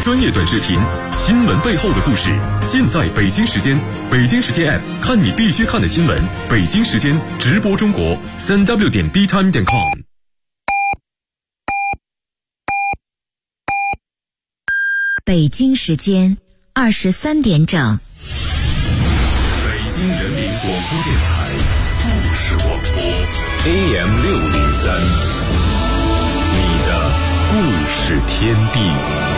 专业短视频，新闻背后的故事，尽在北京时间。北京时间 App， 看你必须看的新闻。北京时间直播中国，3w.btime.com。 北京时间23点整。 北京人民广播电台故事广播 AM603，你的故事天地。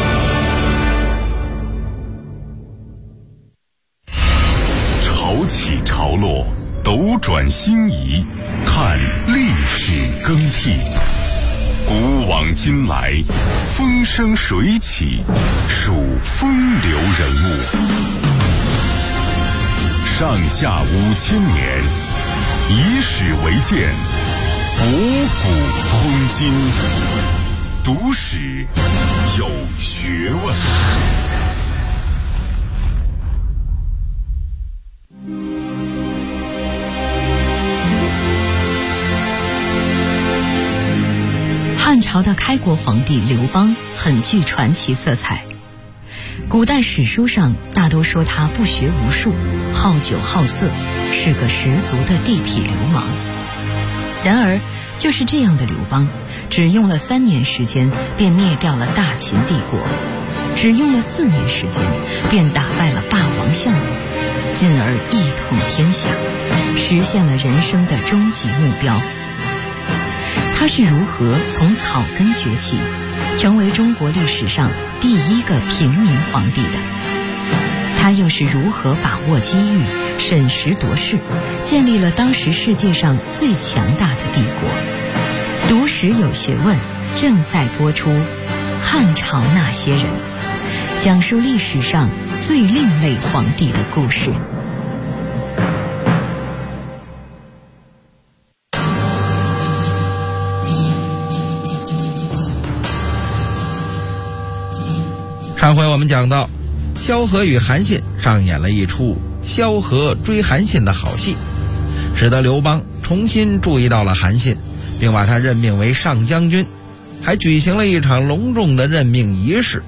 潮起潮落，斗转星移，看历史更替。古往今来，风生水起，数风流人物。上下5000年，以史为鉴，博古通今，读史有学问。 汉朝的开国皇帝刘邦很具传奇色彩，古代史书上大都说他不学无术，好酒好色，是个十足的地痞流氓。然而就是这样的刘邦，只用了3年时间便灭掉了大秦帝国，只用了4年时间便打败了霸王项羽，进而一统天下，实现了人生的终极目标。他是如何从草根崛起，成为中国历史上第一个平民皇帝的？他又是如何把握机遇，审时度势，建立了当时世界上最强大的帝国？读史有学问正在播出《汉朝那些人》，讲述历史上最另类皇帝的故事。 上回我们讲到，萧何与韩信上演了一出萧何追韩信的好戏，使得刘邦重新注意到了韩信，并把他任命为上将军，还举行了一场隆重的任命仪式。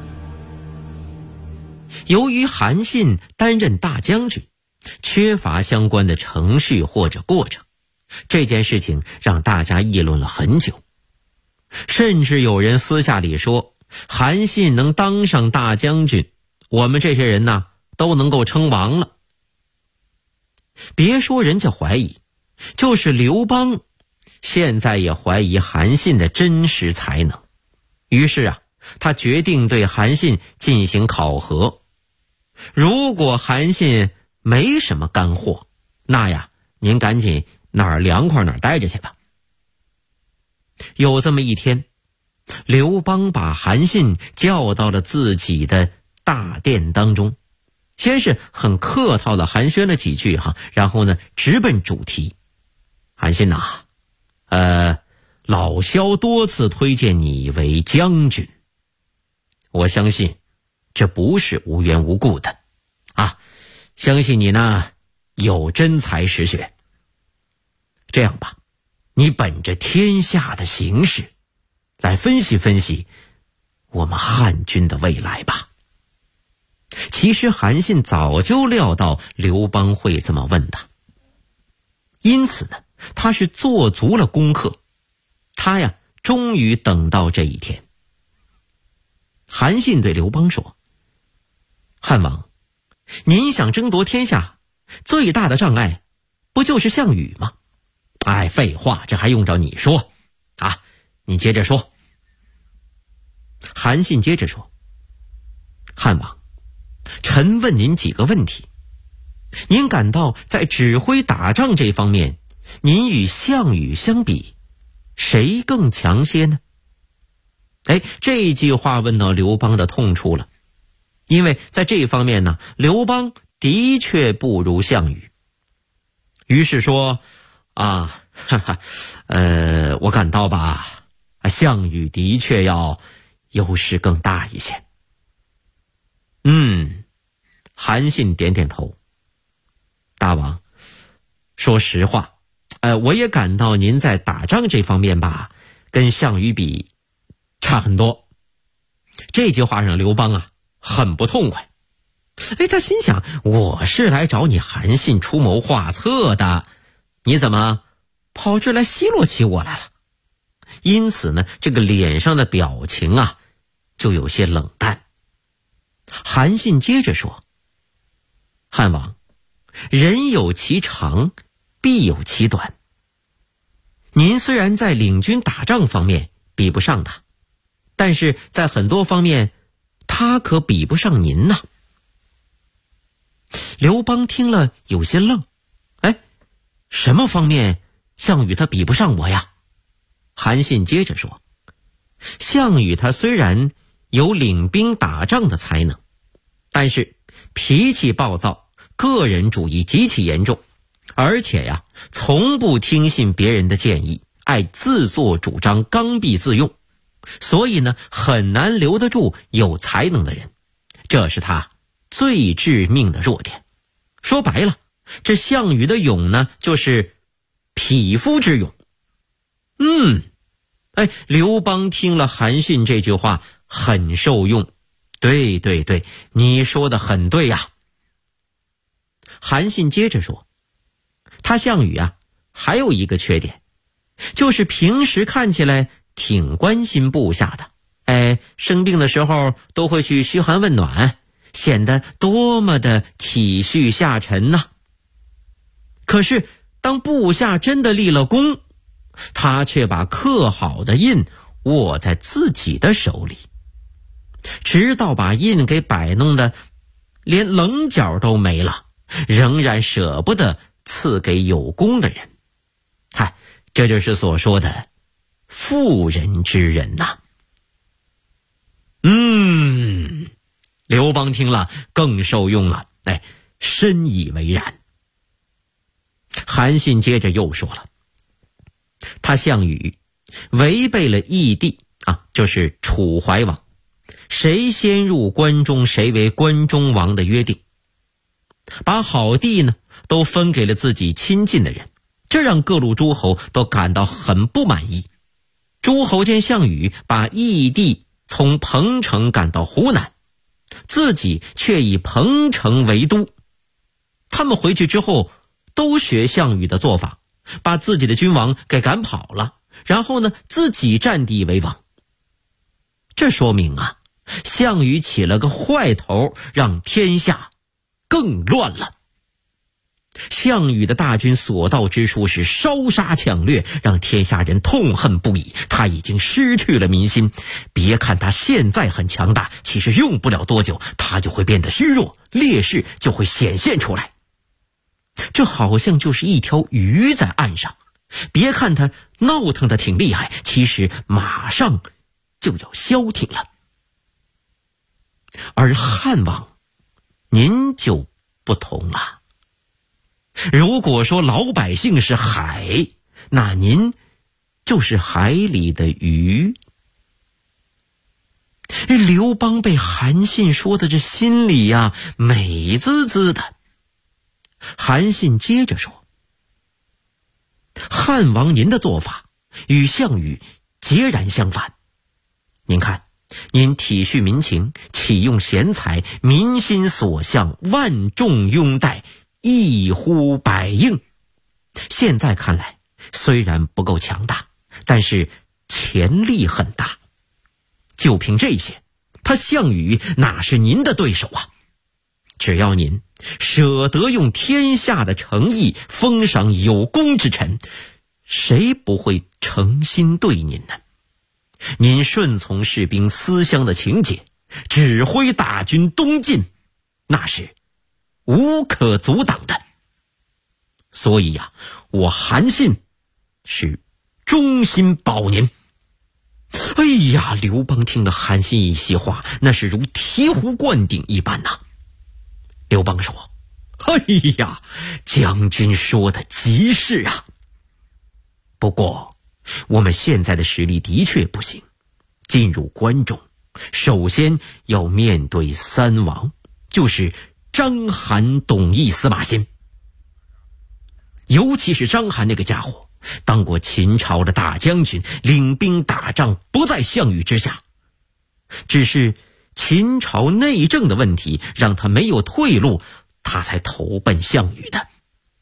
由于韩信担任大将军，缺乏相关的程序或者过程，这件事情让大家议论了很久，甚至有人私下里说，韩信能当上大将军，我们这些人呢都能够称王了。别说人家怀疑，就是刘邦现在也怀疑韩信的真实才能。于是他决定对韩信进行考核。如果韩信没什么干货，那您赶紧哪儿凉快哪儿待着去吧。有这么一天，刘邦把韩信叫到了自己的大殿当中，先是很客套地寒暄了几句然后呢直奔主题。韩信老萧多次推荐你为将军，我相信这不是无缘无故的相信你呢有真才实学。这样吧，你本着天下的形势来分析分析我们汉军的未来吧。其实韩信早就料到刘邦会这么问他，因此呢他是做足了功课，他终于等到这一天。韩信对刘邦说，汉王，您想争夺天下，最大的障碍不就是项羽吗？废话，这还用着你说你接着说。韩信接着说，汉王，臣问您几个问题，您感到在指挥打仗这方面，您与项羽相比，谁更强些呢？这句话问到刘邦的痛处了，因为在这方面呢，刘邦的确不如项羽。于是说我感到吧，项羽的确要优势更大一些。韩信点点头。大王，说实话，我也感到您在打仗这方面吧，跟项羽比差很多。 这句话让刘邦啊很不痛快。他心想，我是来找你韩信出谋划策的，你怎么跑这来奚落起我来了？因此呢，这个脸上的表情啊就有些冷淡。韩信接着说，汉王，人有其长，必有其短。您虽然在领军打仗方面比不上他，但是在很多方面他可比不上您呐。刘邦听了有些愣，什么方面项羽他比不上我呀？韩信接着说，项羽他虽然有领兵打仗的才能，但是脾气暴躁，个人主义极其严重，而且呀，从不听信别人的建议，爱自作主张，刚愎自用，所以呢，很难留得住有才能的人，这是他最致命的弱点。说白了，这项羽的勇呢，就是匹夫之勇。刘邦听了韩信这句话很受用。对，你说的很对呀。韩信接着说，他项羽啊还有一个缺点，就是平时看起来挺关心部下的，生病的时候都会去嘘寒问暖，显得多么的体恤下臣呐。可是当部下真的立了功，他却把刻好的印握在自己的手里，直到把印给摆弄的连棱角都没了，仍然舍不得赐给有功的人。这就是所说的妇人之仁呐。刘邦听了更受用了，深以为然。韩信接着又说了，他项羽违背了义帝就是楚怀王，谁先入关中谁为关中王的约定，把好地呢都分给了自己亲近的人，这让各路诸侯都感到很不满意。诸侯见项羽把义帝从彭城赶到湖南，自己却以彭城为都，他们回去之后都学项羽的做法，把自己的君王给赶跑了，然后呢自己占地为王。这说明项羽起了个坏头，让天下更乱了。项羽的大军所到之处是烧杀抢掠，让天下人痛恨不已。他已经失去了民心，别看他现在很强大，其实用不了多久他就会变得虚弱，劣势就会显现出来。这好像就是一条鱼在岸上，别看他闹腾的挺厉害，其实马上就要消停了。而汉王您就不同了，如果说老百姓是海，那您就是海里的鱼。刘邦被韩信说的这心里美滋滋的。韩信接着说，汉王您的做法与项羽截然相反。您看，您体恤民情，启用贤才，民心所向，万众拥戴，一呼百应。现在看来虽然不够强大，但是潜力很大。就凭这些，他项羽哪是您的对手啊？只要您舍得用天下的诚意封赏有功之臣，谁不会诚心对您呢？您顺从士兵思乡的情节，指挥大军东进，那是无可阻挡的。所以我韩信是忠心保您。刘邦听了韩信一席话，那是如醍醐灌顶一般呐。刘邦说，将军说的极是啊。不过我们现在的实力的确不行，进入关中首先要面对三王，就是章邯、董翳、司马欣。尤其是章邯那个家伙，当过秦朝的大将军，领兵打仗不在项羽之下。 只是秦朝内政的问题让他没有退路，他才投奔项羽的。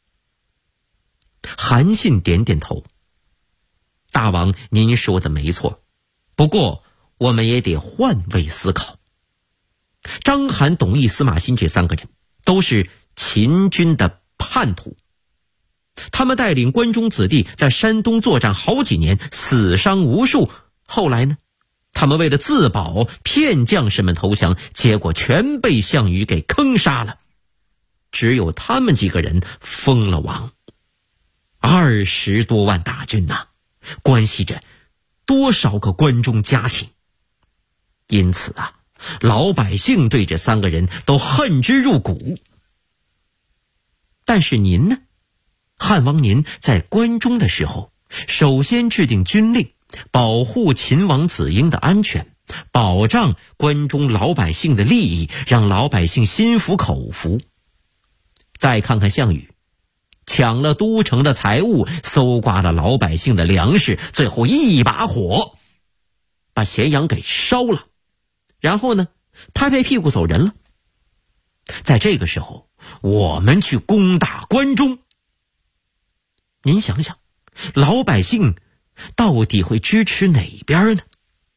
韩信点点头，大王您说的没错，不过我们也得换位思考。章邯、董翳、司马欣这3个人都是秦军的叛徒，他们带领关中子弟在山东作战好几年，死伤无数。后来呢，他们为了自保骗将士们投降，结果全被项羽给坑杀了。只有他们几个人封了王。20多万大军呐，关系着多少个关中家庭。因此啊，老百姓对这3个人都恨之入骨。但是您呢，汉王您在关中的时候，首先制定军令，保护秦王子婴的安全，保障关中老百姓的利益，让老百姓心服口服。再看看项羽，抢了都城的财物，搜刮了老百姓的粮食，最后一把火把咸阳给烧了，然后呢，拍拍屁股走人了。在这个时候，我们去攻打关中，您想想，老百姓到底会支持哪边呢？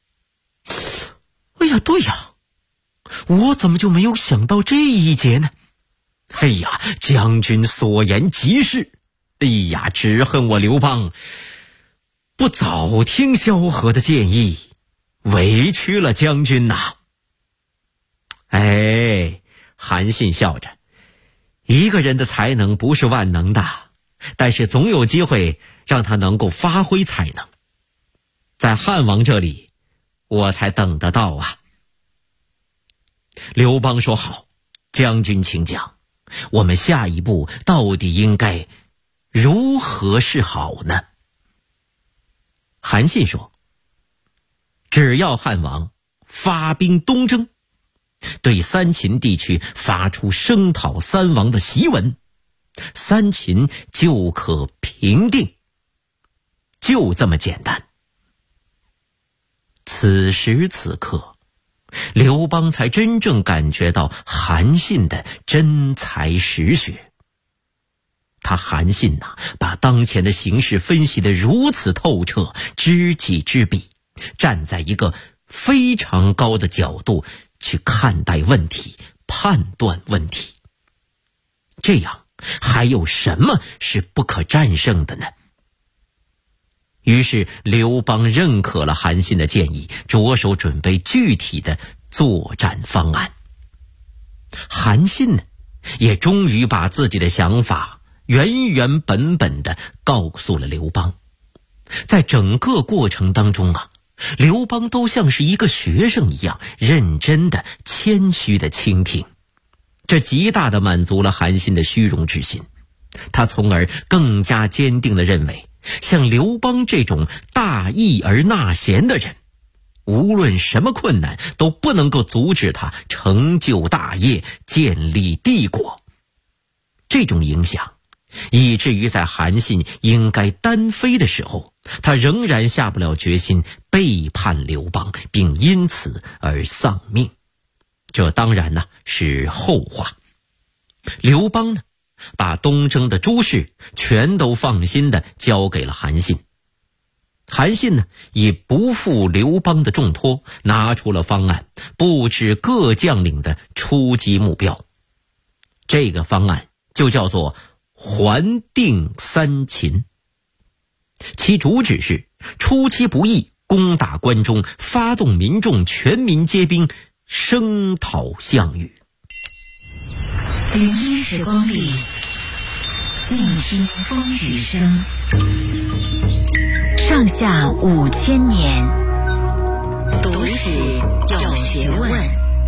哎呀，对呀，我怎么就没有想到这一节呢？哎呀，将军所言极是。哎呀，只恨我刘邦不早听萧何的建议，委屈了将军呐。哎，韩信笑着，一个人的才能不是万能的，但是总有机会让他能够发挥才能。在汉王这里，我才等得到啊。刘邦说好，将军请讲，我们下一步到底应该如何是好呢？韩信说，只要汉王发兵东征，对三秦地区发出声讨三王的檄文，三秦就可平定，就这么简单。此时此刻，刘邦才真正感觉到韩信的真才实学。他韩信呐，把当前的形势分析得如此透彻，知己知彼，站在一个非常高的角度去看待问题，判断问题。这样还有什么是不可战胜的呢？于是刘邦认可了韩信的建议，着手准备具体的作战方案。韩信呢，也终于把自己的想法原原本本地告诉了刘邦。在整个过程当中啊，刘邦都像是一个学生一样，认真的、谦虚的倾听，这极大地满足了韩信的虚荣之心。他从而更加坚定地认为，像刘邦这种大义而纳贤的人，无论什么困难都不能够阻止他成就大业，建立帝国。这种影响以至于在韩信应该单飞的时候，他仍然下不了决心背叛刘邦，并因此而丧命。这当然呢是后话。刘邦呢，把东征的诸事全都放心地交给了韩信。韩信呢，也不负刘邦的重托，拿出了方案，布置各将领的出击目标。这个方案就叫做还定三秦，其主旨是出其不意，攻打关中，发动民众全民皆兵，声讨项羽。 聆听时光里，静听风雨声。上下5000年，读史有学问。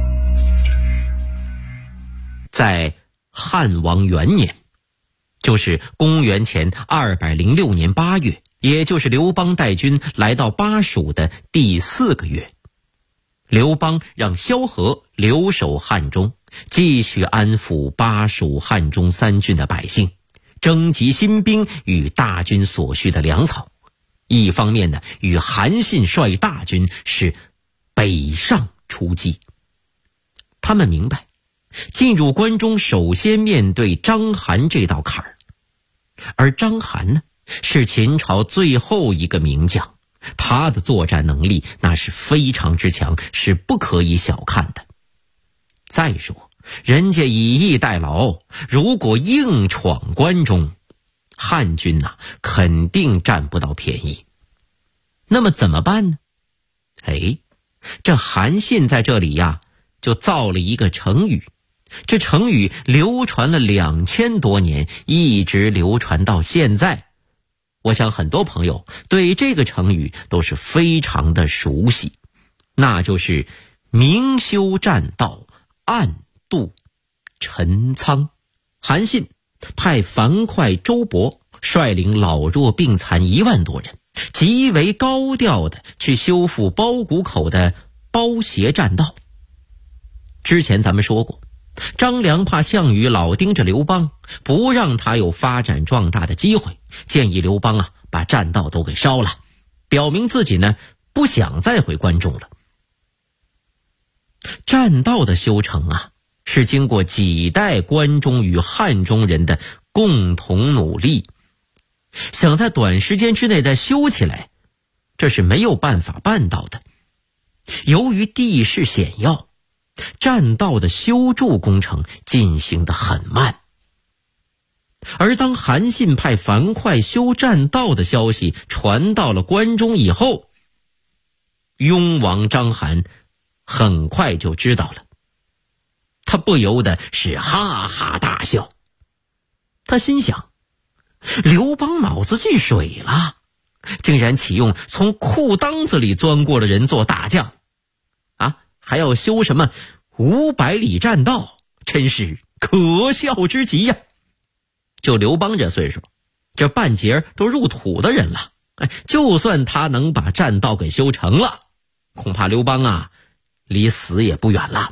在汉王元年，就是公元前206年8月，也就是刘邦带军来到巴蜀的第4个月，刘邦让萧何留守汉中，继续安抚巴蜀汉中3郡的百姓，征集新兵与大军所需的粮草。一方面呢，与韩信率大军是北上出击。他们明白，进入关中首先面对章邯这道坎儿，而章邯呢，是秦朝最后一个名将，他的作战能力那是非常之强，是不可以小看的。再说人家以逸待劳，如果硬闯关中，汉军肯定占不到便宜。那么怎么办呢？这韩信在这里就造了一个成语，这成语流传了2000多年，一直流传到现在。我想很多朋友对这个成语都是非常的熟悉，那就是明修栈道，暗度陈仓。韩信派樊哙、周勃率领老弱病残1万多人，极为高调的去修复包谷口的包斜栈道。之前咱们说过，张良怕项羽老盯着刘邦，不让他有发展壮大的机会，建议刘邦把栈道都给烧了，表明自己不想再回关中了。栈道的修成是经过几代关中与汉中人的共同努力，想在短时间之内再修起来，这是没有办法办到的。由于地势险要，栈道的修筑工程进行得很慢。而当韩信派樊哙修栈道的消息传到了关中以后，雍王章邯很快就知道了，他不由得是哈哈大笑。他心想，刘邦脑子进水了，竟然启用从裤裆子里钻过的人做大将还要修什么500里栈道，真是可笑之极呀！就刘邦这岁数，这半截都入土的人了，就算他能把栈道给修成了，恐怕刘邦离死也不远了。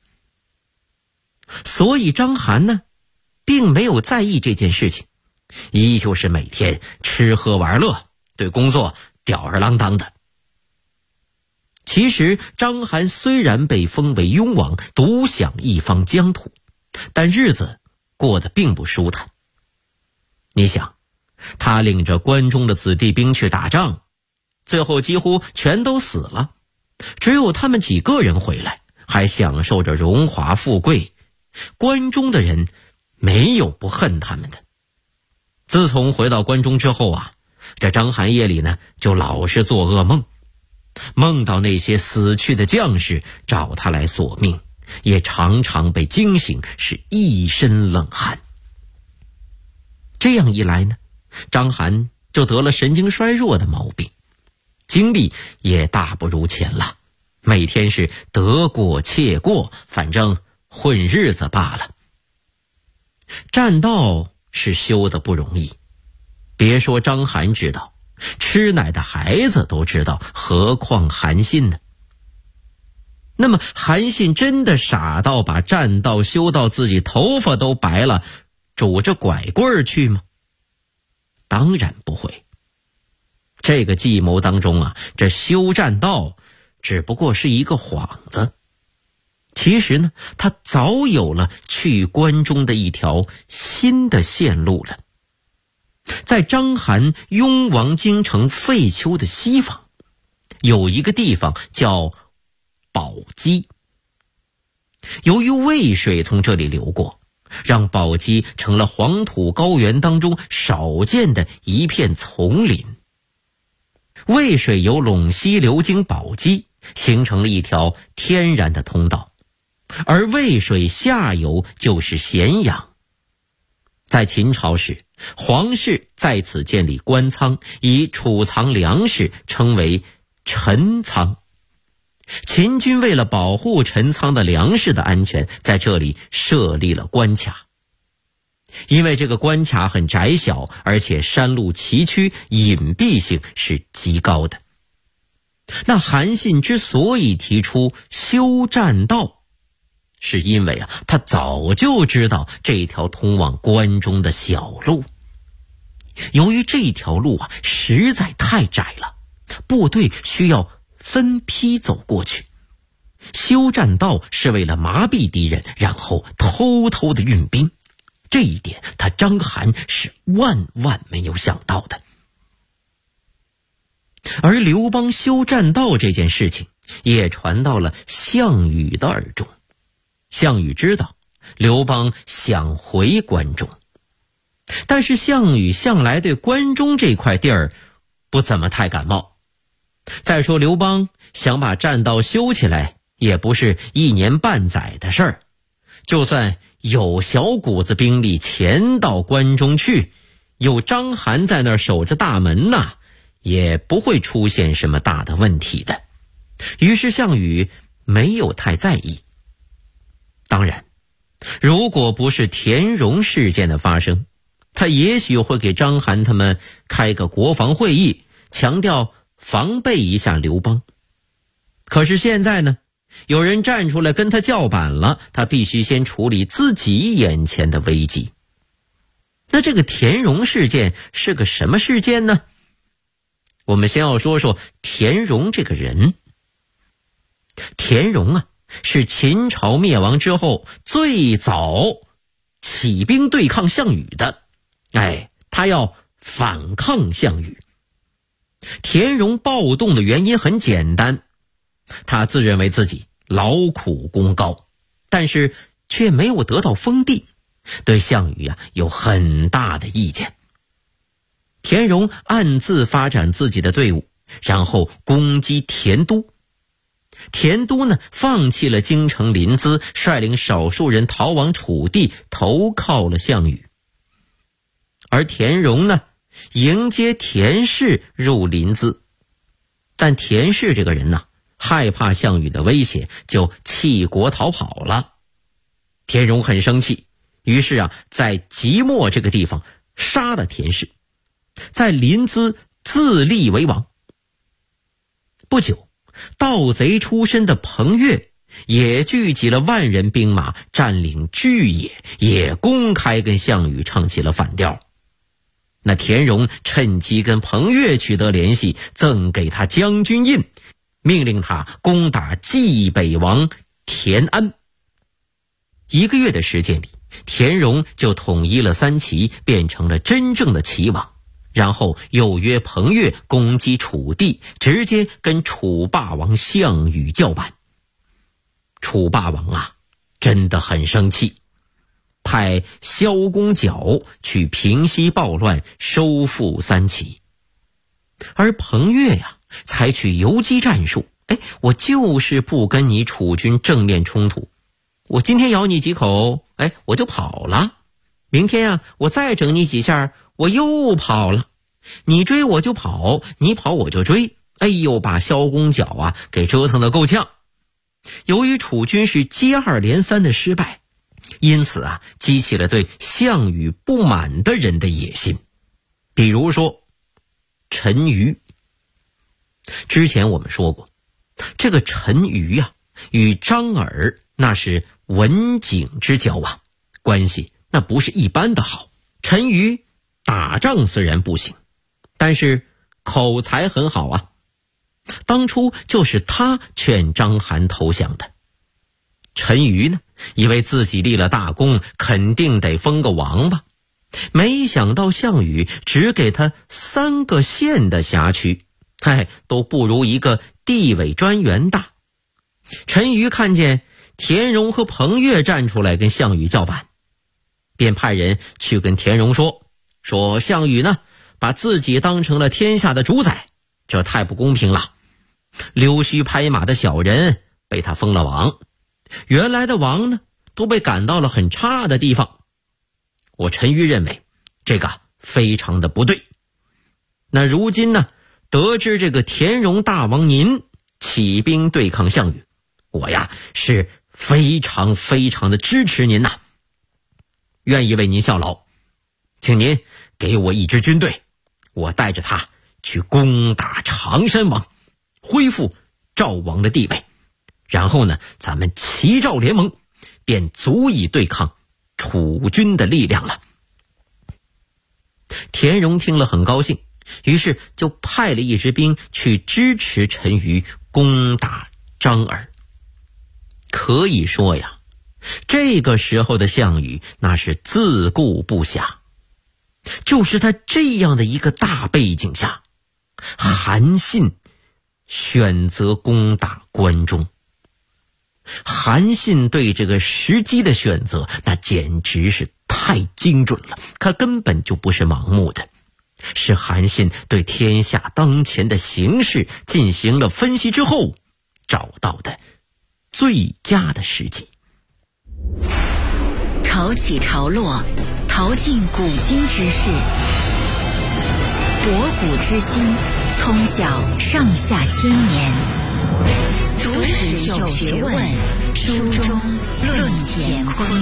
所以章邯并没有在意这件事情，依旧是每天吃喝玩乐，对工作吊儿郎当的。其实章邯虽然被封为雍王，独享一方疆土，但日子过得并不舒坦。你想，他领着关中的子弟兵去打仗，最后几乎全都死了，只有他们几个人回来，还享受着荣华富贵，关中的人没有不恨他们的。自从回到关中之后这章邯夜里就老是做噩梦，梦到那些死去的将士找他来索命，也常常被惊醒，是一身冷汗。这样一来章邯就得了神经衰弱的毛病，精力也大不如前了，每天是得过且过，反正混日子罢了。栈道是修得不容易，别说章邯知道，吃奶的孩子都知道，何况韩信呢？那么韩信真的傻到把栈道修到自己头发都白了，拄着拐棍去吗？当然不会。这个计谋当中这修栈道只不过是一个幌子。其实他早有了去关中的一条新的线路了。在章邯雍王京城废丘的西方，有一个地方叫宝鸡。由于渭水从这里流过，让宝鸡成了黄土高原当中少见的一片丛林。渭水由陇西流经宝鸡，形成了一条天然的通道，而渭水下游就是咸阳。在秦朝时，皇室在此建立官仓，以储藏粮食，称为陈仓。秦军为了保护陈仓的粮食的安全，在这里设立了关卡。因为这个关卡很窄小，而且山路崎岖，隐蔽性是极高的。那韩信之所以提出修栈道，是因为他早就知道这条通往关中的小路。由于这条路实在太窄了，部队需要分批走过去。 修栈道是为了麻痹敌人，然后偷偷的运兵。这一点他章邯是万万没有想到的。而刘邦修栈道这件事情也传到了项羽的耳中。项羽知道刘邦想回关中，但是项羽向来对关中这块地儿不怎么太感冒。再说刘邦想把栈道修起来也不是1年半载的事儿，就算有小股子兵力潜到关中去，有章邯在那儿守着大门呐，也不会出现什么大的问题的。于是项羽没有太在意。当然，如果不是田荣事件的发生，他也许会给章邯他们开个国防会议，强调防备一下刘邦。可是现在呢，有人站出来跟他叫板了，他必须先处理自己眼前的危机。那这个田荣事件是个什么事件呢？我们先要说说田荣这个人。田荣啊，是秦朝灭亡之后最早起兵对抗项羽的。他要反抗项羽。田荣暴动的原因很简单，他自认为自己劳苦功高，但是却没有得到封地，对项羽有很大的意见。田荣暗自发展自己的队伍，然后攻击田都。田都呢，放弃了京城临淄，率领少数人逃往楚地，投靠了项羽。而田荣呢，迎接田氏入临淄，但田氏这个人呢，害怕项羽的威胁，就弃国逃跑了。田荣很生气，于是在即墨这个地方杀了田氏，在临淄自立为王。不久，盗贼出身的彭越也聚集了万人兵马，占领巨野，也公开跟项羽唱起了反调。那田荣趁机跟彭越取得联系，赠给他将军印，命令他攻打冀北王田安。1个月的时间里，田荣就统一了3齐，变成了真正的齐王。然后又约彭越攻击楚地，直接跟楚霸王项羽叫板。楚霸王真的很生气，派萧公角去平息暴乱，收复3齐。而彭越采取游击战术，我就是不跟你楚军正面冲突，我今天咬你几口，我就跑了，明天我再整你几下，我又跑了，你追我就跑，你跑我就追，把萧公角给折腾得够呛。由于楚军是接二连三的失败，因此激起了对项羽不满的人的野心。比如说陈馀。之前我们说过，这个陈馀与张耳那是文景之交关系那不是一般的好。陈馀打仗虽然不行，但是口才很好当初就是他劝章邯投降的。陈馀呢，以为自己立了大功，肯定得封个王吧，没想到项羽只给他3个县的辖区，都不如一个地委专员大。陈馀看见田荣和彭越站出来跟项羽叫板，便派人去跟田荣说项羽呢，把自己当成了天下的主宰，这太不公平了。溜须拍马的小人被他封了王，原来的王呢，都被赶到了很差的地方。我陈馀认为这个非常的不对。那如今呢，得知这个田荣大王您起兵对抗项羽，我是非常非常的支持您愿意为您效劳，请您给我一支军队，我带着他去攻打常山王，恢复赵王的地位，然后呢，咱们齐赵联盟，便足以对抗楚军的力量了。田荣听了很高兴，于是就派了一支兵去支持陈馀攻打张耳。 可以说呀，这个时候的项羽那是自顾不暇。就是在这样的一个大背景下，韩信选择攻打关中。韩信对这个时机的选择，那简直是太精准了，他根本就不是盲目的，是韩信对天下当前的形势进行了分析之后找到的最佳的时机。 潮起潮落，淘尽古今之事，博古知新，通晓上下千年。读史有学问，书中论乾坤。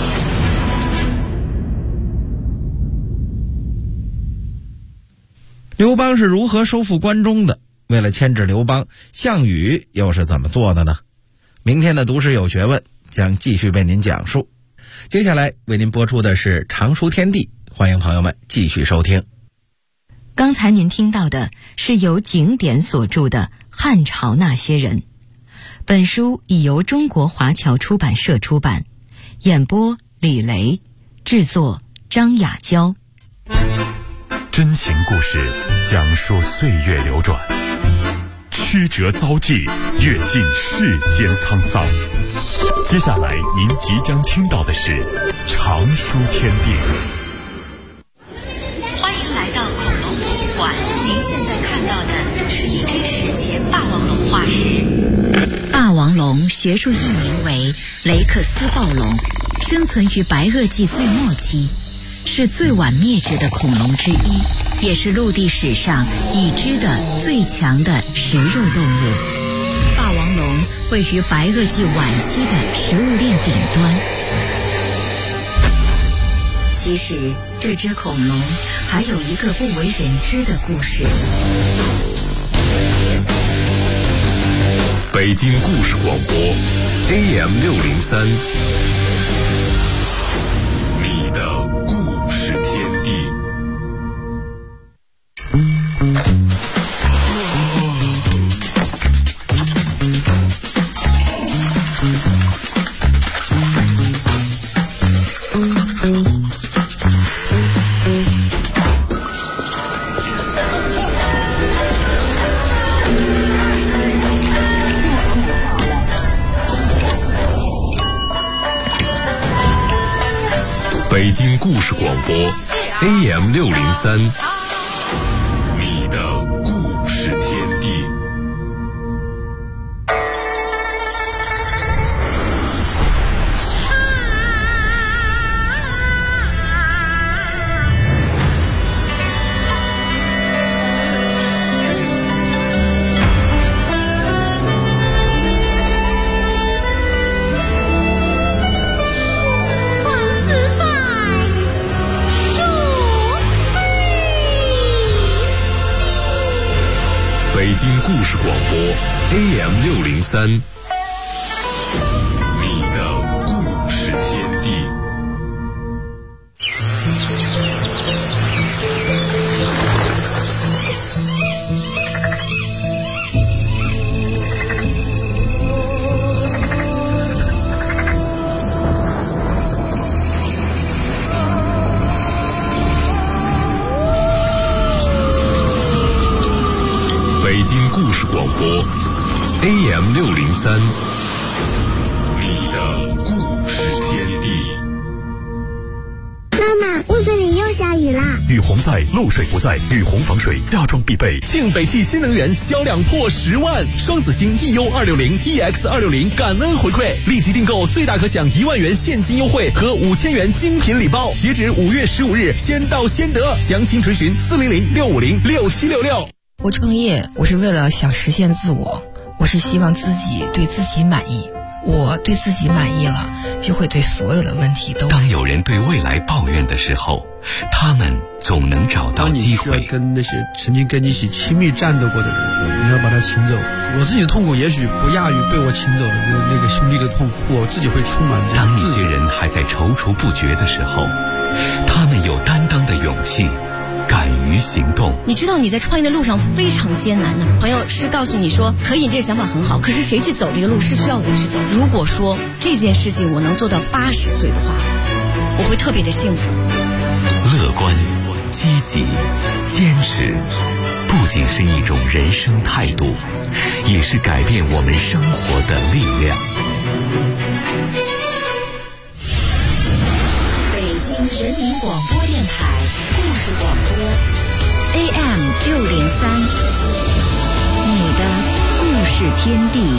刘邦是如何收复关中的？为了牵制刘邦，项羽又是怎么做的呢？明天的读史有学问将继续为您讲述。接下来为您播出的是常书天地，欢迎朋友们继续收听。 刚才您听到的是由景典所著的《汉朝那些人》，本书已由中国华侨出版社出版，演播李雷，制作张雅娇。 真情故事讲述岁月流转，曲折遭际，阅尽世间沧桑。接下来您即将听到的是常书天地。 欢迎来到恐龙博物馆，您现在看到的是一只史前霸王龙化石。霸王龙学术译名为雷克斯暴龙，生存于白垩纪最末期，是最晚灭绝的恐龙之一，也是陆地史上已知的最强的食肉动物。霸王龙位于白垩纪晚期的食物链顶端。其实这只恐龙还有一个不为人知的故事。 北京故事广播 AM603， 你的故事天地。北京故事广播 AM603， 你的故事天地。北京故事广播 AM603， 你的故事天地。北京故事广播 AM603， 你的故事天地。 妈妈，屋子里又下雨啦！ 雨洪在，漏水不在，雨洪防水家装必备。 庆北汽新能源销量破10万，双子星 EU260、EX260感恩回馈，立即订购最大可享1万元现金优惠和5000元精品礼包，截止5月15日，先到先得。详情垂询400-650-6766。 我创业，我是为了想实现自我，我是希望自己对自己满意。我对自己满意了，就会对所有的问题都。 当有人对未来抱怨的时候，他们总能找到机会。 当你需要跟那些曾经跟你一起亲密战斗过的人，你要把他请走。我自己的痛苦也许不亚于被我请走的那个兄弟的痛苦，我自己会充满这种自责。 当一些人还在踌躇不决的时候，他们有担当的勇气，敢敢于行动。 你知道你在创业的路上非常艰难的，朋友是告诉你说可以，这个想法很好，可是谁去走这个路是需要我去走。如果说这件事情我能做到80岁的话，我会特别的幸福。 乐观、积极、坚持，不仅是一种人生态度，也是改变我们生活的力量。 北京人民广播电台故事广播 AM603，你的故事天地。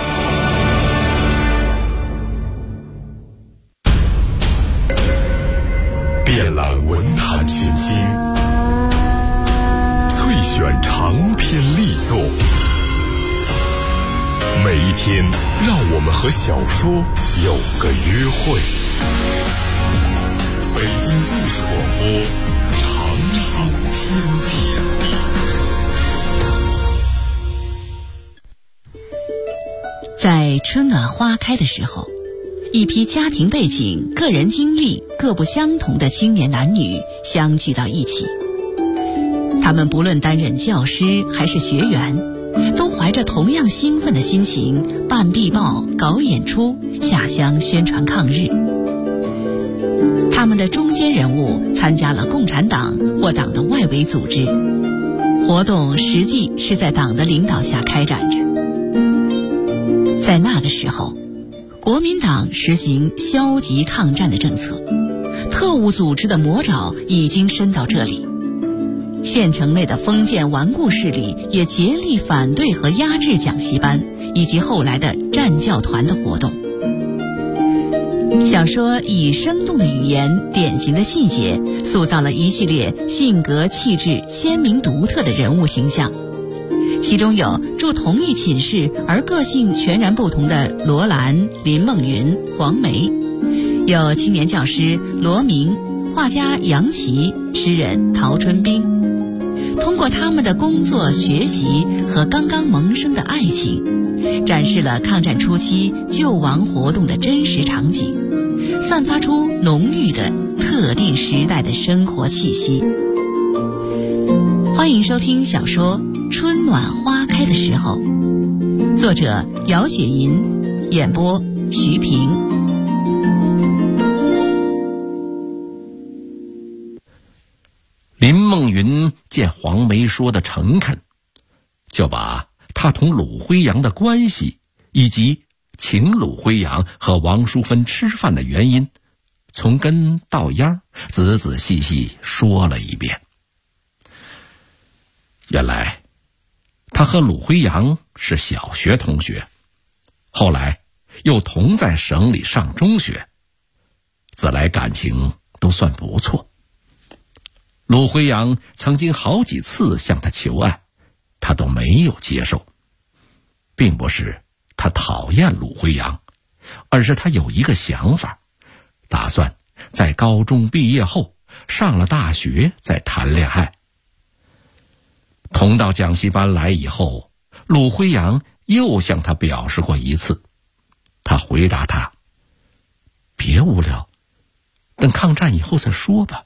遍览文坛群星，萃选长篇力作。每一天，让我们和小说有个约会。北京故事广播，长寿天地。 在春暖花开的时候，一批家庭背景、个人经历各不相同的青年男女相聚到一起。他们不论担任教师还是学员，都怀着同样兴奋的心情办壁报、搞演出、下乡宣传抗日。他们的中坚人物参加了共产党或党的外围组织，活动实际是在党的领导下开展着。在那个时候，国民党实行消极抗战的政策，特务组织的魔爪已经伸到这里。县城内的封建顽固势力也竭力反对和压制讲习班以及后来的战教团的活动。小说以生动的语言、典型的细节，塑造了一系列性格气质鲜明独特的人物形象。其中有住同一寝室而个性全然不同的罗兰、林梦云、黄梅，有青年教师罗明、画家杨琦、诗人陶春冰。通过他们的工作、学习和刚刚萌生的爱情，展示了抗战初期救亡活动的真实场景，散发出浓郁的特定时代的生活气息。欢迎收听小说《春暖花开的时候》，作者姚雪银，演播徐平。 林梦云见黄梅说的诚恳，就把他同鲁辉阳的关系以及请鲁辉阳和王淑芬吃饭的原因从根到秧仔仔细细说了一遍。原来他和鲁辉阳是小学同学，后来又同在省里上中学，自来感情都算不错。鲁辉阳曾经好几次向他求爱，他都没有接受。并不是他讨厌鲁辉阳，而是他有一个想法，打算在高中毕业后上了大学再谈恋爱。同到讲习班来以后，鲁辉阳又向他表示过一次，他回答他：别无聊，等抗战以后再说吧。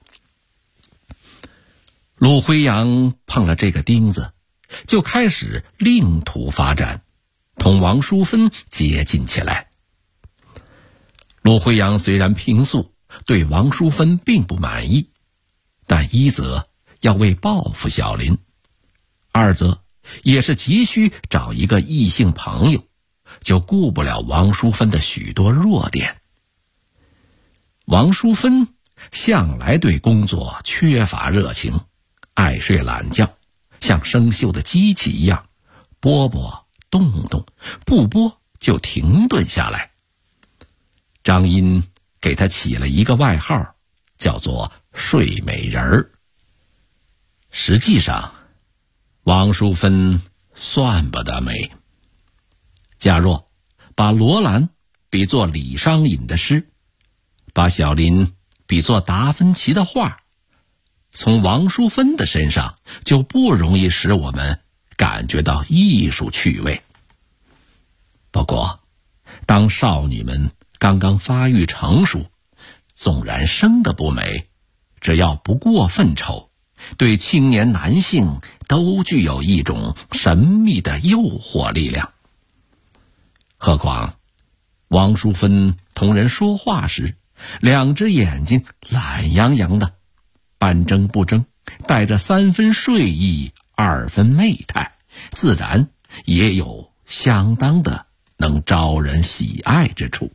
鲁辉阳碰了这个钉子，就开始另图发展，同王淑芬接近起来。鲁辉阳虽然平素对王淑芬并不满意，但一则要为报复小林，二则也是急需找一个异性朋友，就顾不了王淑芬的许多弱点。王淑芬向来对工作缺乏热情，爱睡懒觉，像生锈的机器一样，拨拨动动，不拨就停顿下来。张茵给他起了一个外号，叫做睡美人儿。实际上王淑芬算不得美。假若把罗兰比作李商隐的诗，把小林比作达芬奇的画，从王淑芬的身上就不容易使我们感觉到艺术趣味。不过当少女们刚刚发育成熟，纵然生得不美，只要不过分丑， 对青年男性都具有一种神秘的诱惑力量。何况王淑芬同人说话时，两只眼睛懒洋洋的，半睁不睁，带着3分睡意2分媚态，自然也有相当的能招人喜爱之处。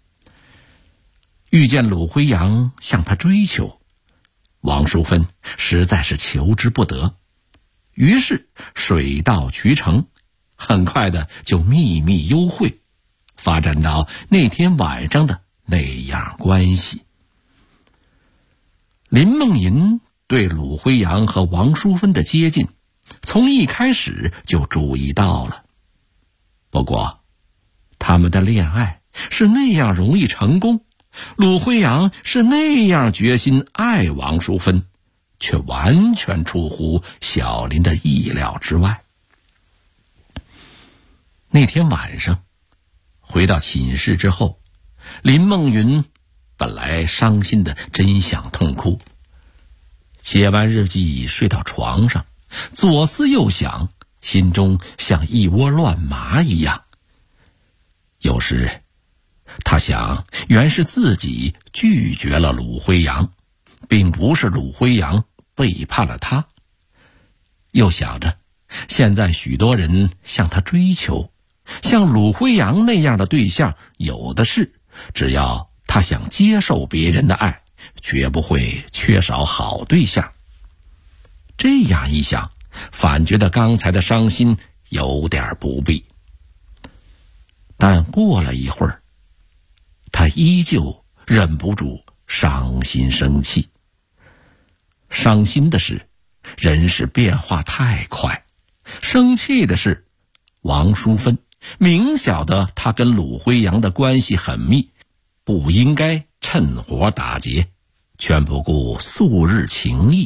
遇见鲁辉阳向他追求，王淑芬实在是求之不得，于是水到渠成，很快的就秘密幽会，发展到那天晚上的那样关系。林梦银对鲁辉阳和王淑芬的接近，从一开始就注意到了。不过，他们的恋爱是那样容易成功，鲁辉阳是那样决心爱王淑芬，却完全出乎小林的意料之外。那天晚上，回到寝室之后，林梦云本来伤心的真想痛哭，写完日记睡到床上，左思右想，心中像一窝乱麻一样。有时他想，原是自己拒绝了鲁辉阳，并不是鲁辉阳背叛了他。又想着，现在许多人向他追求，像鲁辉阳那样的对象有的是，只要他想接受别人的爱，绝不会缺少好对象。这样一想，反觉得刚才的伤心有点不必。但过了一会儿，他依旧忍不住伤心生气。伤心的是，人事变化太快；生气的是，王淑芬明晓得他跟鲁辉阳的关系很密，不应该趁火打劫，全不顾素日情谊。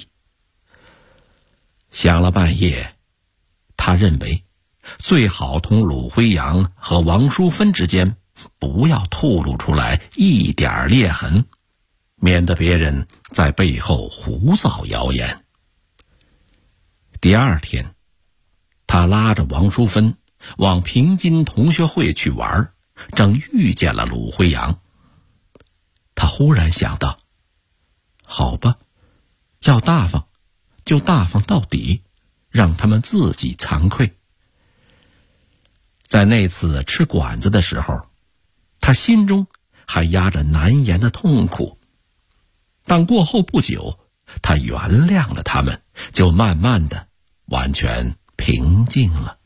想了半夜，他认为最好同鲁辉阳和王淑芬之间不要透露出来一点裂痕，免得别人在背后胡造谣言。第二天，他拉着王淑芬往平津同学会去玩，正遇见了鲁辉阳。他忽然想到，好吧，要大方就大方到底，让他们自己惭愧。在那次吃馆子的时候，他心中还压着难言的痛苦，但过后不久，他原谅了他们，就慢慢的完全平静了。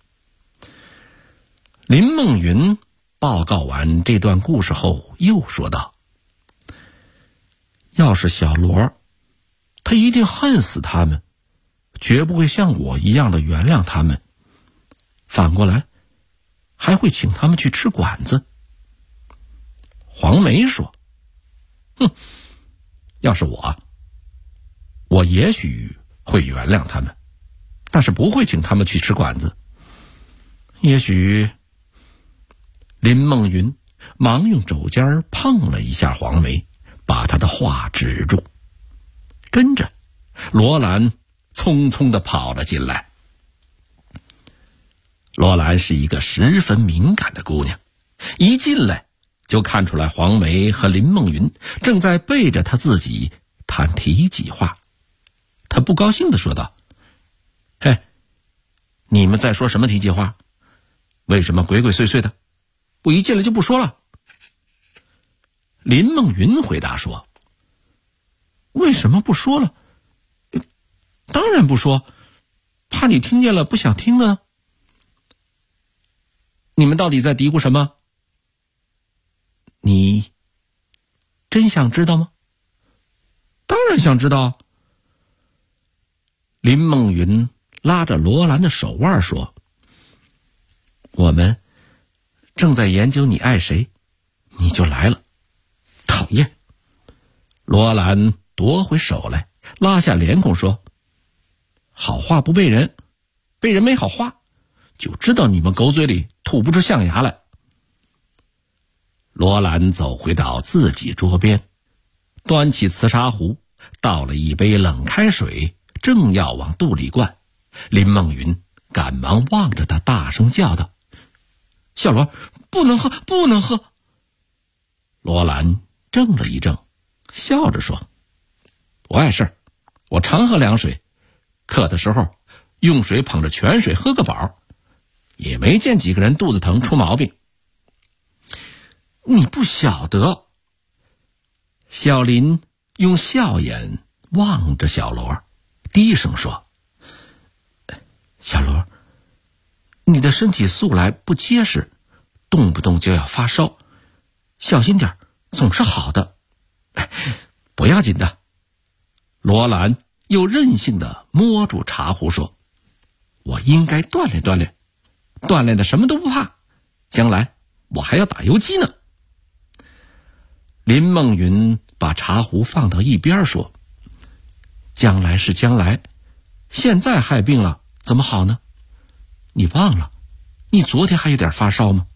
林梦云报告完这段故事后又说道，要是小罗，他一定恨死他们，绝不会像我一样的原谅他们，反过来还会请他们去吃馆子。黄梅说，要是我也许会原谅他们，但是不会请他们去吃馆子。也许林梦云忙用肘尖碰了一下黄梅，把他的话止住。跟着罗兰匆匆地跑了进来。罗兰是一个十分敏感的姑娘，一进来就看出来黄梅和林梦云正在背着她自己谈体己话。她不高兴地说道，嘿，你们在说什么体己话？为什么鬼鬼祟祟的？不一进来就不说了？林梦云回答说，为什么不说了？当然不说，怕你听见了不想听了呢。你们到底在嘀咕什么？你真想知道吗？当然想知道。林梦云拉着罗兰的手腕说，我们正在研究你爱谁，你就来了。讨厌。罗兰夺回手来，拉下脸孔说，好话不背人，背人没好话，就知道你们狗嘴里吐不出象牙来。罗兰走回到自己桌边，端起瓷茶壶，倒了一杯冷开水， 正要往肚里灌，林梦云赶忙望着他大声叫道：“小罗，不能喝，不能喝！”罗兰怔了一怔，笑着说：“不碍事，我常喝凉水，渴的时候用水捧着泉水喝个饱，也没见几个人肚子疼出毛病。”“你不晓得。”小林用笑眼望着小罗，低声说：“小罗，你的身体素来不结实，动不动就要发烧，小心点，总是好的。”“不要紧的。”罗兰又任性地摸住茶壶说：“我应该锻炼锻炼，锻炼的什么都不怕，将来我还要打游击呢。”林梦云把茶壶放到一边说：“将来是将来，现在害病了怎么好呢？你忘了，你昨天还有点发烧吗？”“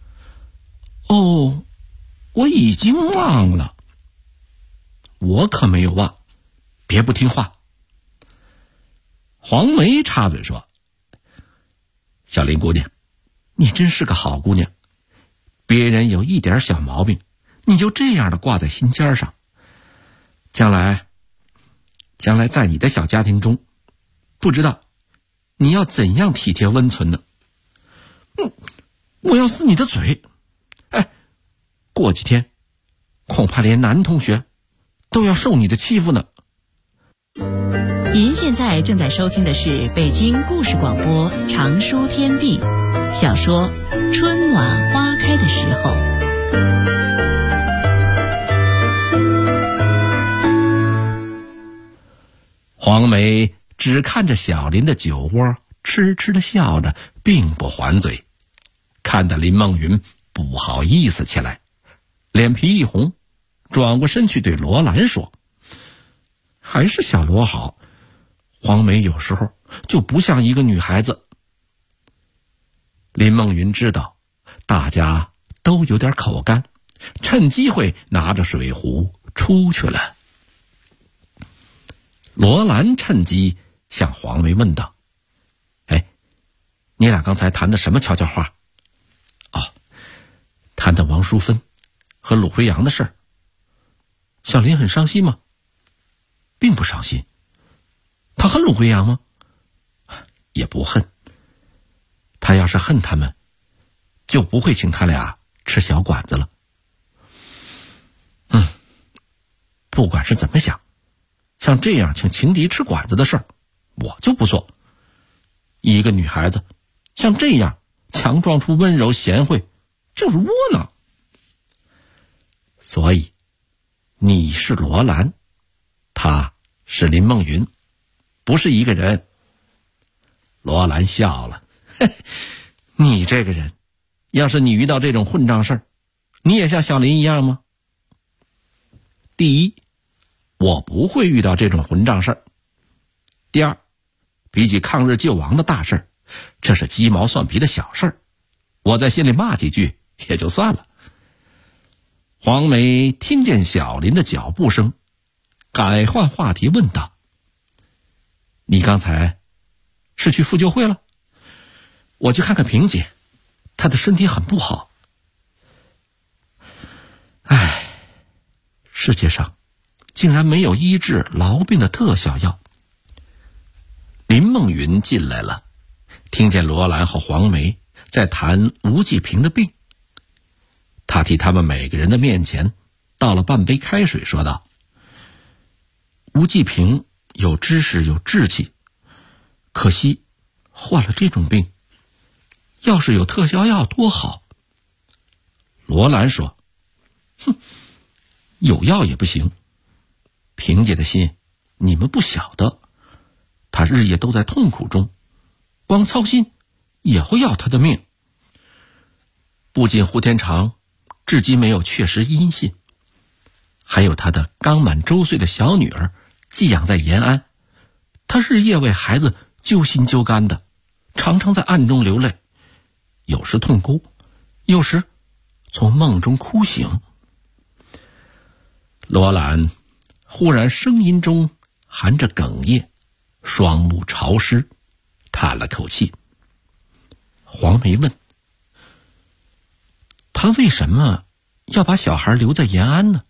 哦，我已经忘了。”“我可没有忘，别不听话。”黄梅插嘴说：“小林姑娘，你真是个好姑娘，别人有一点小毛病，你就这样的挂在心尖上，将来在你的小家庭中，不知道你要怎样体贴温存呢？”“我要撕你的嘴！哎，过几天恐怕连男同学都要受你的欺负呢。” 您现在正在收听的是北京故事广播长书天地小说《春暖花开的时候》。 黄梅只看着小林的酒窝，痴痴地笑着，并不还嘴，看得林梦云不好意思起来，脸皮一红，转过身去对罗兰说：“还是小罗好，黄梅有时候就不像一个女孩子。”林梦云知道大家都有点口干，趁机会拿着水壶出去了。罗兰趁机向黄梅问道：“哎，你俩刚才谈的什么悄悄话？”“哦，谈的王淑芬和鲁辉阳的事儿。”“小林很伤心吗？”“并不伤心。”“他恨鲁辉阳吗？”“也不恨。他要是恨他们，就不会请他俩吃小馆子了。”“不管是怎么想，像这样请情敌吃馆子的事儿，我就不做。一个女孩子像这样强装出温柔贤惠，就是窝囊。所以你是罗兰，他是林梦云，不是一个人。”罗兰笑了：“你这个人，要是你遇到这种混账事儿，你也像小林一样吗？”“第一，我不会遇到这种混账事儿。第二，比起抗日救亡的大事儿，这是鸡毛蒜皮的小事儿，我在心里骂几句也就算了。”黄梅听见小林的脚步声，改换话题问道：“你刚才是去妇救会了？”“我去看看萍姐，她的身体很不好。”“唉，世界上竟然没有医治痨病的特效药。”林梦云进来了，听见罗兰和黄梅在谈吴继平的病，他替他们每个人的面前倒了半杯开水，说道：“吴继平有知识有志气，可惜患了这种病，要是有特效药多好。”罗兰说：“有药也不行。萍姐的心你们不晓得，她日夜都在痛苦中，光操心也会要她的命。不仅胡天长至今没有确实音信，还有他的刚满周岁的小女儿寄养在延安，他日夜为孩子揪心揪肝的，常常在暗中流泪，有时痛哭，有时从梦中哭醒。”罗兰忽然声音中含着哽咽， 双目潮湿，叹了口气。黄梅问：他为什么要把小孩留在延安呢？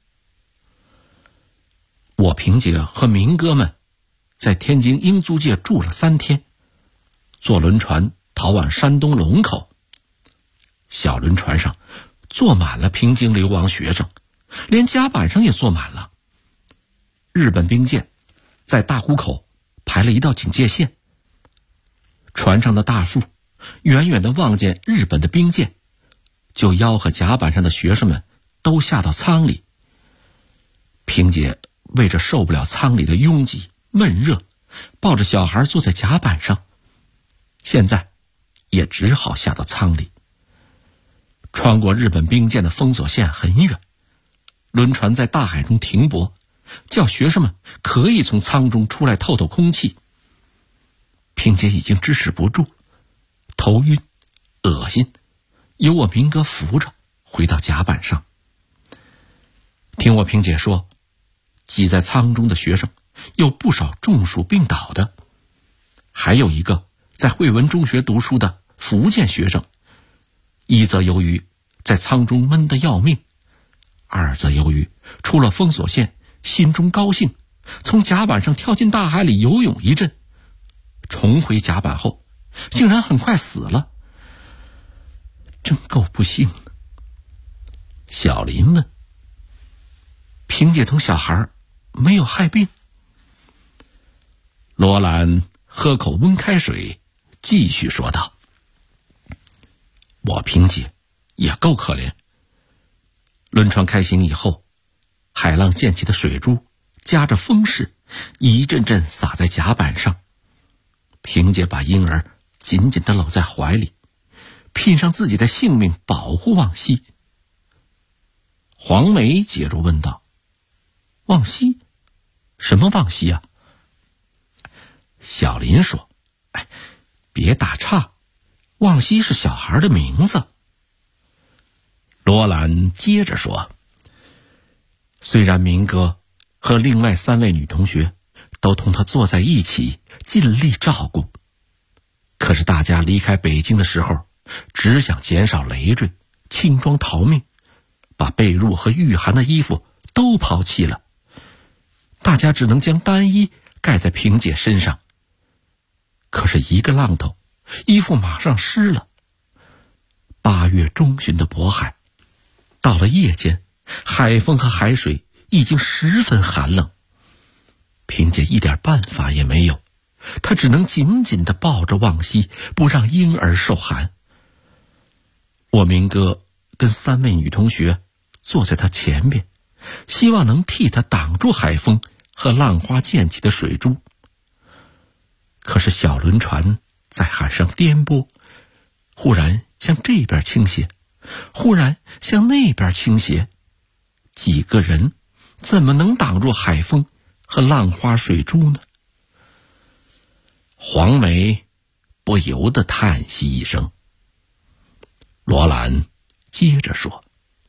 我萍姐和明哥们在天津英租界住了3天，坐轮船逃往山东龙口。小轮船上坐满了平津流亡学生，连甲板上也坐满了。日本兵舰在大沽口排了一道警戒线，船上的大副远远地望见日本的兵舰，就吆喝甲板上的学生们都下到舱里。萍姐为着受不了舱里的拥挤闷热，抱着小孩坐在甲板上，现在也只好下到舱里。穿过日本兵舰的封锁线很远，轮船在大海中停泊，叫学生们可以从舱中出来透透空气。萍姐已经支持不住，头晕恶心，由我明哥扶着回到甲板上。听我萍姐说，挤在舱中的学生有不少中暑病倒的，还有一个在惠文中学读书的福建学生，一则由于在舱中闷得要命，二则由于出了封锁线，心中高兴，从甲板上跳进大海里游泳一阵，重回甲板后竟然很快死了，真够不幸的。小林问：萍姐同小孩没有害病？罗兰喝口温开水，继续说道：我萍姐也够可怜。轮船开行以后，海浪溅起的水珠夹着风势一阵阵洒在甲板上。萍姐把婴儿紧紧地搂在怀里，拼上自己的性命保护望西。黄梅接着问道：望西？什么望西啊？小林说：别打岔，望西是小孩的名字。罗兰接着说：虽然明哥和另外3位女同学都同他坐在一起，尽力照顾，可是大家离开北京的时候，只想减少累赘，轻装逃命，把被褥和御寒的衣服都抛弃了。大家只能将单衣盖在萍姐身上，可是一个浪头，衣服马上湿了。8月中旬的渤海，到了夜间，海风和海水已经十分寒冷。萍姐一点办法也没有，她只能紧紧地抱着望西，不让婴儿受寒。我明哥跟3位女同学坐在她前边，希望能替她挡住海风和浪花溅起的水珠。可是小轮船在海上颠簸，忽然向这边倾斜，忽然向那边倾斜，几个人怎么能挡住海风和浪花水珠呢？黄梅不由得叹息一声。罗兰接着说：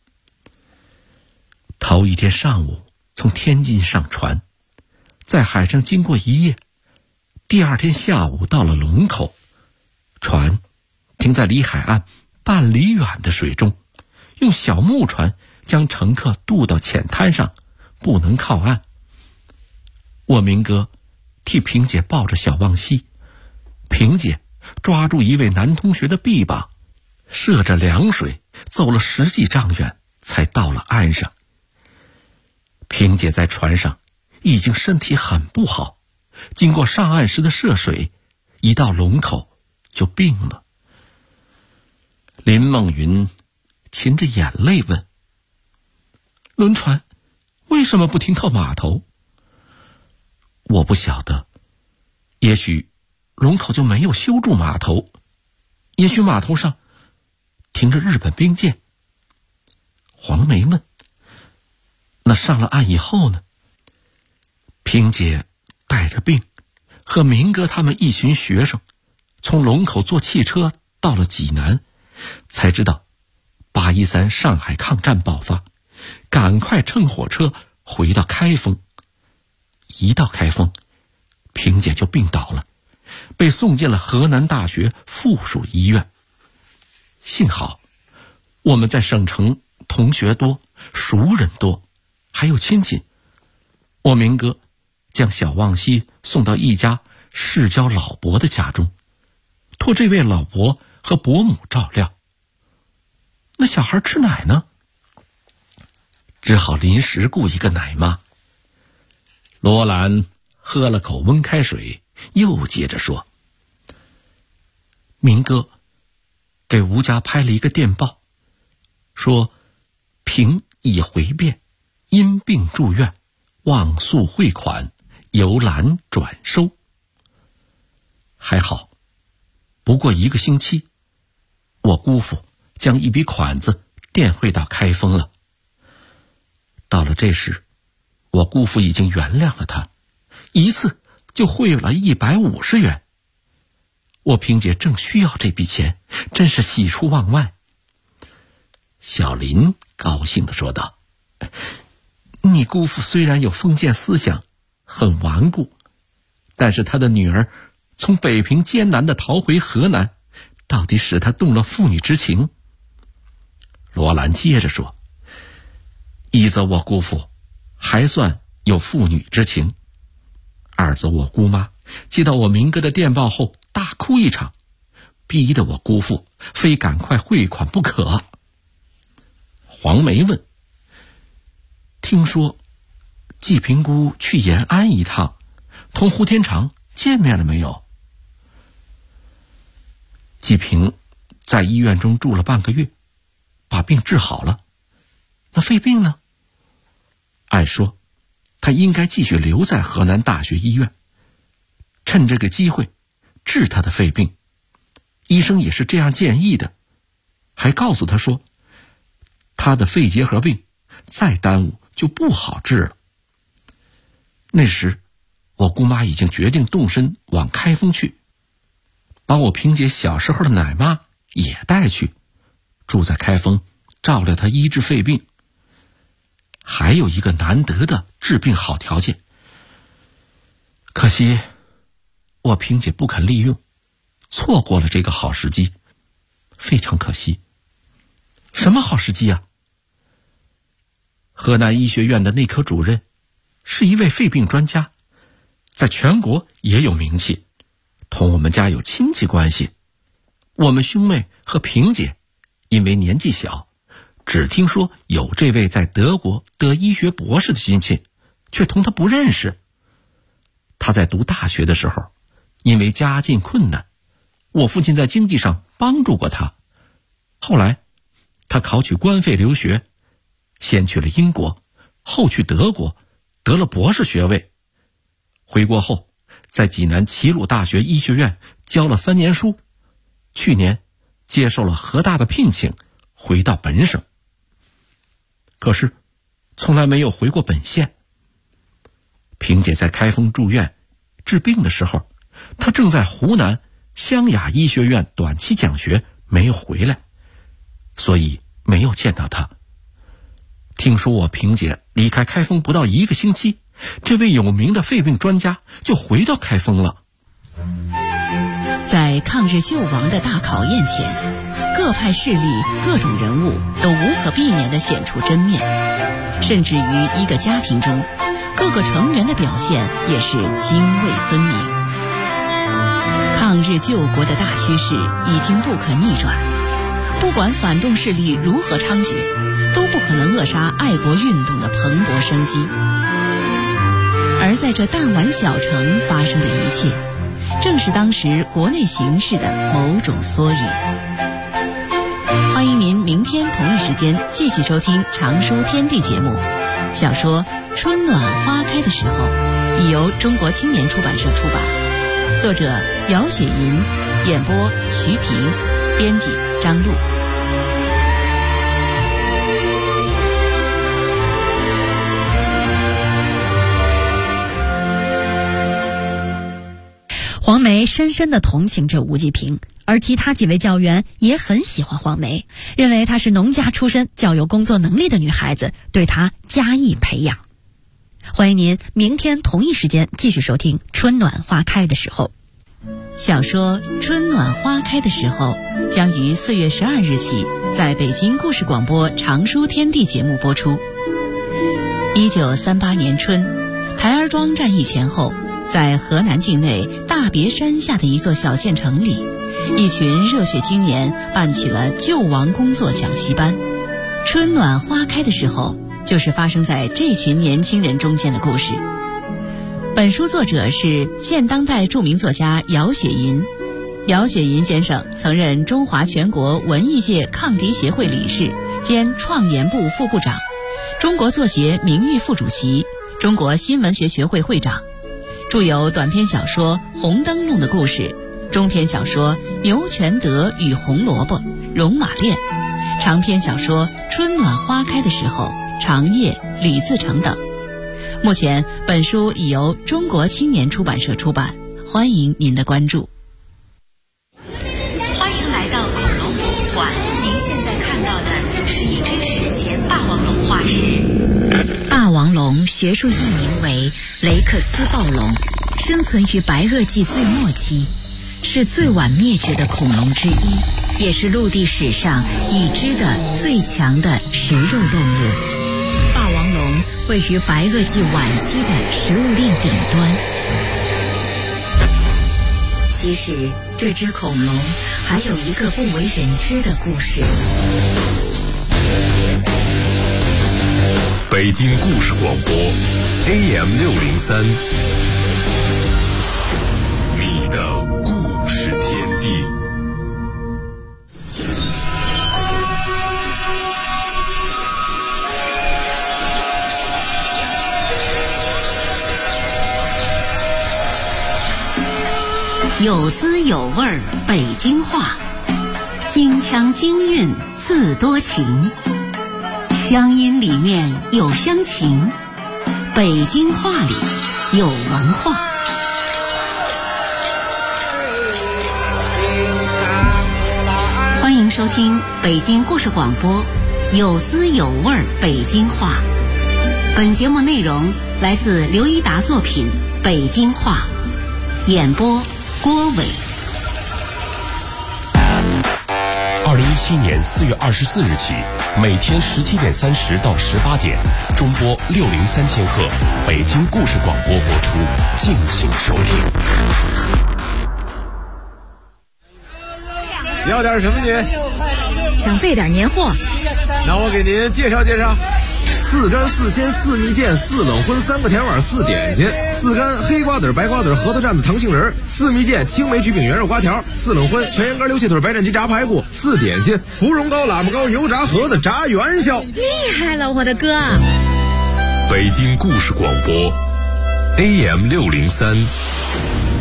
头一天上午从天津上船，在海上经过一夜，第2天下午到了龙口，船停在离海岸半里远的水中，用小木船将乘客渡到浅滩上，不能靠岸。我明哥替萍姐抱着小望西，萍姐抓住一位男同学的臂膀，涉着凉水走了10几丈远，才到了岸上。萍姐在船上已经身体很不好，经过上岸时的涉水，一到龙口就病了。林梦云噙着眼泪问：轮船为什么不停靠码头？我不晓得，也许龙口就没有修筑码头，也许码头上停着日本兵舰。黄梅问：那上了岸以后呢？萍姐带着病，和明哥他们一群学生从龙口坐汽车到了济南，才知道813上海抗战爆发，赶快乘火车回到开封。一到开封， 萍姐就病倒了，被送进了河南大学附属医院。幸好我们在省城同学多，熟人多，还有亲戚。我明哥将小望西送到一家世交老伯的家中，托这位老伯和伯母照料。那小孩吃奶呢？只好临时雇一个奶妈。罗兰喝了口温开水，又接着说：明哥给吴家拍了一个电报，说萍已回便，因病住院，望速汇款，由兰转收。还好，不过1个星期，我姑父将一笔款子电汇到开封了。到了这时，我姑父已经原谅了他，一次就汇了150元。我萍姐正需要这笔钱，真是喜出望外。小林高兴地说道：你姑父虽然有封建思想，很顽固，但是他的女儿从北平艰难地逃回河南，到底使他动了父女之情。罗兰接着说：一则我姑父还算有父女之情，二则我姑妈接到我明哥的电报后大哭一场，逼得我姑父非赶快汇款不可。黄梅问：听说季平姑去延安一趟，同胡天长见面了没有？季平在医院中住了半个月，把病治好了。那肺病呢？按说他应该继续留在河南大学医院，趁这个机会治他的肺病。医生也是这样建议的，还告诉他说他的肺结核病再耽误就不好治了。那时我姑妈已经决定动身往开封去，把我萍姐小时候的奶妈也带去，住在开封照料她医治肺病。还有一个难得的治病好条件，可惜我萍姐不肯利用，错过了这个好时机，非常可惜。什么好时机啊？河南医学院的内科主任是一位肺病专家，在全国也有名气，同我们家有亲戚关系。我们兄妹和萍姐因为年纪小，只听说有这位在德国得医学博士的亲戚，却同他不认识。他在读大学的时候，因为家境困难，我父亲在经济上帮助过他。后来他考取官费留学，先去了英国，后去德国，得了博士学位。回国后，在济南齐鲁大学医学院教了3年书，去年接受了河大的聘请，回到本省。可是从来没有回过本县。萍姐在开封住院治病的时候，她正在湖南湘雅医学院短期讲学，没有回来，所以没有见到她。听说我萍姐离开开封不到1个星期，这位有名的肺病专家就回到开封了。 在抗日救亡的大考验前，各派势力、各种人物都无可避免地显出真面，甚至于一个家庭中，各个成员的表现也是泾渭分明。抗日救国的大趋势已经不可逆转，不管反动势力如何猖獗，都不可能扼杀爱国运动的蓬勃生机。而在这弹丸小城发生的一切，正是当时国内形势的某种缩影。欢迎您明天同一时间继续收听《常书天地》节目。小说《春暖花开的时候》已由中国青年出版社出版，作者姚雪银，演播徐平，编辑张璐。 黄梅深深地同情着吴季平，而其他几位教员也很喜欢黄梅，认为她是农家出身、较有工作能力的女孩子，对她加以培养。 欢迎您明天同一时间继续收听《春暖花开的时候》。小说《春暖花开的时候》将于4月12日起在北京故事广播常书天地节目播出。1938年春，台儿庄战役前后，在河南境内大别山下的一座小县城里，一群热血青年办起了救亡工作讲习班。春暖花开的时候，就是发生在这群年轻人中间的故事。本书作者是现当代著名作家姚雪银。姚雪银先生曾任中华全国文艺界抗敌协会理事兼创研部副部长，中国作协名誉副主席，中国新闻学学会会长，著有短篇小说《红灯笼的故事》、中篇小说《牛全德与红萝卜》、《戎马恋》，长篇小说《春暖花开的时候》、《长夜》、《李自成》等。目前本书已由中国青年出版社出版，欢迎您的关注。 欢迎来到恐龙博物馆，您现在看到的是一只史前霸王龙化石。霸王龙学术译名为雷克斯暴龙，生存于白垩纪最末期，是最晚灭绝的恐龙之一，也是陆地史上已知的最强的食肉动物。霸王龙位于白垩纪晚期的食物链顶端。其实这只恐龙还有一个不为人知的故事。 北京故事广播 AM603，你的故事天地。 有滋有味儿北京话，京腔京韵自多情，乡音里面有乡情，北京话里有文化。欢迎收听北京故事广播有滋有味儿北京话。本节目内容来自刘一达作品《北京话》，演播郭伟。 2017年4月24日起，每天17点30到18点，中波603000赫，北京故事广播播出，敬请收听。 要点什么您？ 想备点年货。 那我给您介绍介绍。4干4鲜4蜜饯4冷荤3个甜碗4点心，4干黑瓜子白瓜子核桃蘸子糖杏仁，4蜜饯青梅焗饼圆肉瓜条，4冷荤全羊肝溜蟹腿白斩鸡炸排骨，4点心芙蓉糕喇嘛糕油炸盒子炸元宵。 厉害了，我的哥！ 北京故事广播 AM603。